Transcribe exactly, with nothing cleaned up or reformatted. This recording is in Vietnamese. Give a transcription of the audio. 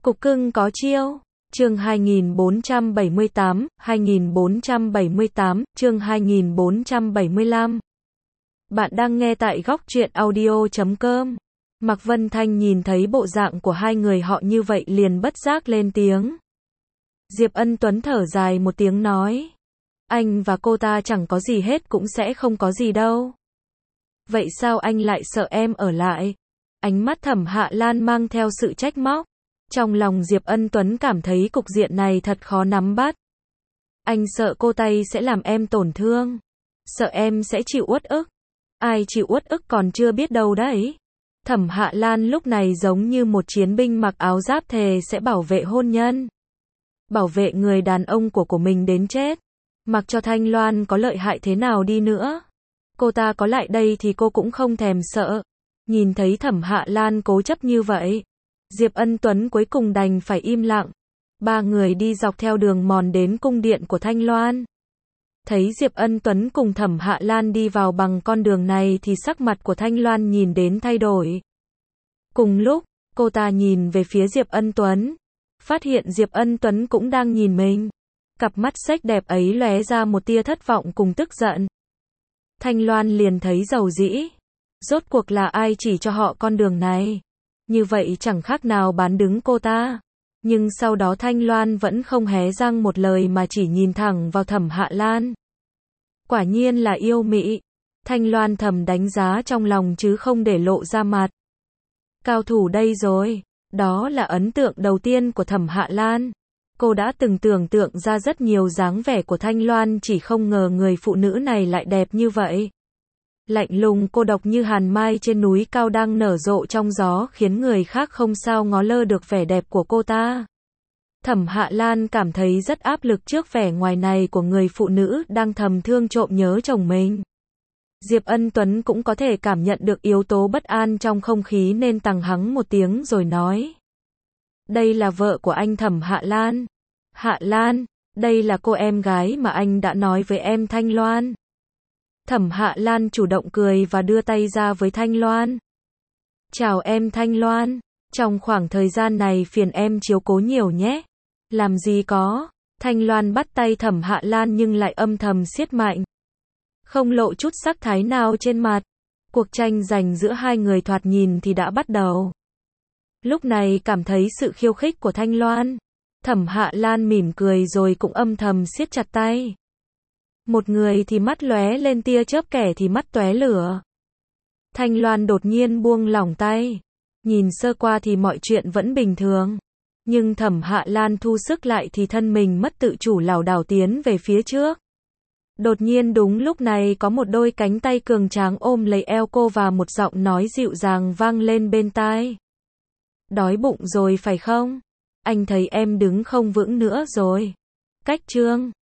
Cục cưng có chiêu. Chương hai nghìn bốn trăm bảy mươi tám, hai nghìn bốn trăm bảy mươi tám, chương hai nghìn bốn trăm bảy mươi lăm. Bạn đang nghe tại góc truyện audio chấm com. Mạc Vân Thanh nhìn thấy bộ dạng của hai người họ như vậy liền bất giác lên tiếng. Diệp Ân Tuấn thở dài một tiếng nói. Anh và cô ta chẳng có gì hết cũng sẽ không có gì đâu. Vậy sao anh lại sợ em ở lại? Ánh mắt Thẩm Hạ Lan mang theo sự trách móc. Trong lòng Diệp Ân Tuấn cảm thấy cục diện này thật khó nắm bắt. Anh sợ cô ta sẽ làm em tổn thương. Sợ em sẽ chịu uất ức. Ai chịu uất ức còn chưa biết đâu đấy. Thẩm Hạ Lan lúc này giống như một chiến binh mặc áo giáp thề sẽ bảo vệ hôn nhân. Bảo vệ người đàn ông của của mình đến chết. Mặc cho Thanh Loan có lợi hại thế nào đi nữa. Cô ta có lại đây thì cô cũng không thèm sợ. Nhìn thấy Thẩm Hạ Lan cố chấp như vậy. Diệp Ân Tuấn cuối cùng đành phải im lặng. Ba người đi dọc theo đường mòn đến cung điện của Thanh Loan. Thấy Diệp Ân Tuấn cùng Thẩm Hạ Lan đi vào bằng con đường này thì sắc mặt của Thanh Loan nhìn đến thay đổi. Cùng lúc, cô ta nhìn về phía Diệp Ân Tuấn. Phát hiện Diệp Ân Tuấn cũng đang nhìn mình. Cặp mắt xếch đẹp ấy lóe ra một tia thất vọng cùng tức giận. Thanh Loan liền thấy dầu dĩ. Rốt cuộc là ai chỉ cho họ con đường này? Như vậy chẳng khác nào bán đứng cô ta. Nhưng sau đó Thanh Loan vẫn không hé răng một lời mà chỉ nhìn thẳng vào Thẩm Hạ Lan. Quả nhiên là yêu mị. Thanh Loan thầm đánh giá trong lòng chứ không để lộ ra mặt. Cao thủ đây rồi. Đó là ấn tượng đầu tiên của Thẩm Hạ Lan. Cô đã từng tưởng tượng ra rất nhiều dáng vẻ của Thanh Loan, chỉ không ngờ người phụ nữ này lại đẹp như vậy. Lạnh lùng cô độc như hàn mai trên núi cao đang nở rộ trong gió, khiến người khác không sao ngó lơ được vẻ đẹp của cô ta. Thẩm Hạ Lan cảm thấy rất áp lực trước vẻ ngoài này của người phụ nữ đang thầm thương trộm nhớ chồng mình. Diệp Ân Tuấn cũng có thể cảm nhận được yếu tố bất an trong không khí nên tằng hắng một tiếng rồi nói. Đây là vợ của anh Thẩm Hạ Lan. Hạ Lan, đây là cô em gái mà anh đã nói với em Thanh Loan. Thẩm Hạ Lan chủ động cười và đưa tay ra với Thanh Loan. Chào em Thanh Loan, trong khoảng thời gian này phiền em chiếu cố nhiều nhé. Làm gì có, Thanh Loan bắt tay Thẩm Hạ Lan nhưng lại âm thầm siết mạnh. Không lộ chút sắc thái nào trên mặt. Cuộc tranh giành giữa hai người thoạt nhìn thì đã bắt đầu. Lúc này cảm thấy sự khiêu khích của Thanh Loan. Thẩm Hạ Lan mỉm cười rồi cũng âm thầm siết chặt tay. Một người thì mắt lóe lên tia chớp, kẻ thì mắt tóe lửa. Thanh Loan đột nhiên buông lỏng tay. Nhìn sơ qua thì mọi chuyện vẫn bình thường. Nhưng Thẩm Hạ Lan thu sức lại thì thân mình mất tự chủ lảo đảo tiến về phía trước. Đột nhiên đúng lúc này có một đôi cánh tay cường tráng ôm lấy eo cô và một giọng nói dịu dàng vang lên bên tai. Đói bụng rồi phải không? Anh thấy em đứng không vững nữa rồi. Cách chương